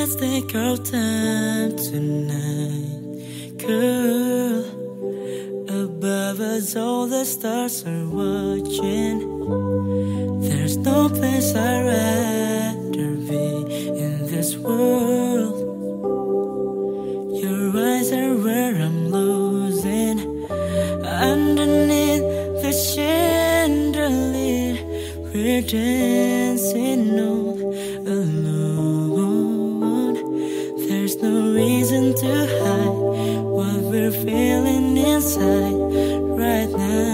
Let's take our time tonight, girl. Above us all the stars are watching. There's no place I'd rather be in this world. Your eyes are where I'm losing. Underneath the chandelier, we're dancing all alone. There's no reason to hide what we're feeling inside right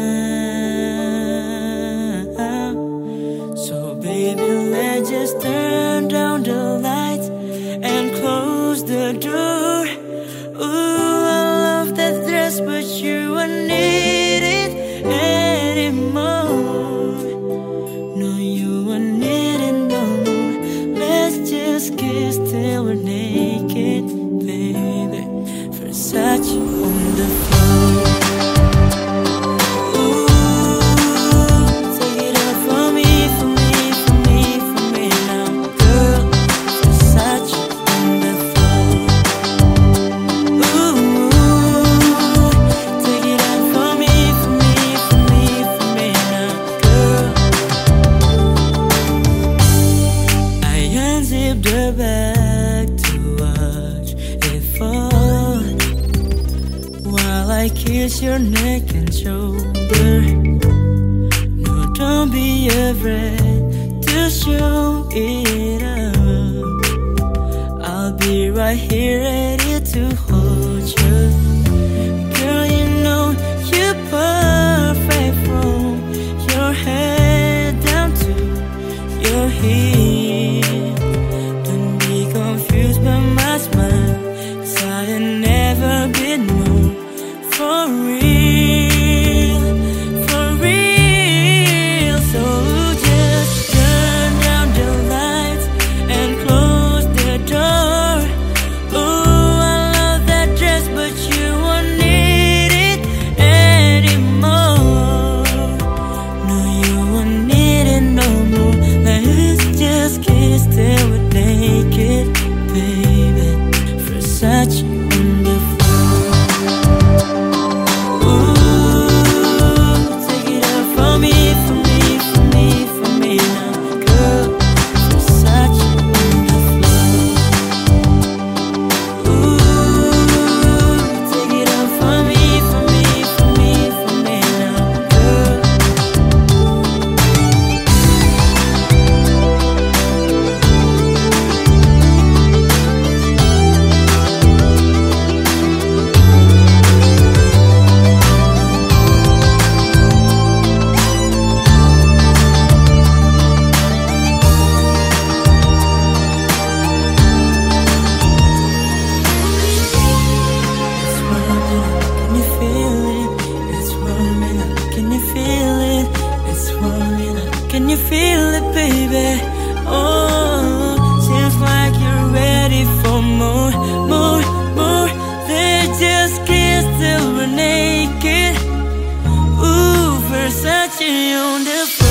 now. So baby, let's just turn down the lights and close the door. Ooh, I love that dress, but you won't need it anymore. No, you won't need it no more. Let's just kiss till we're naked, baby. Versace on the floor. The bag to watch it fall while I kiss your neck and shoulder. No, don't be afraid to show it up. I'll be right here ready to hold you. Girl, you know you're perfect from your head down to your heel. Confused by my smile, 'cause I had never been more for real, for real. So just turn down the lights and close the door. Oh, I love that dress, but you won't need it anymore. No, you won't need it no more. Let's just kiss till we're naked, baby. Versace on the floor. Ooh, take it out for me, for me, for me, for me now, girl. Versace on the floor. Ooh, take it out for me, for me, for me, for me now, girl. Can you feel it, baby? Oh, seems like you're ready for more, more, more. Let's just kiss till we're naked. Ooh, Versace on the floor.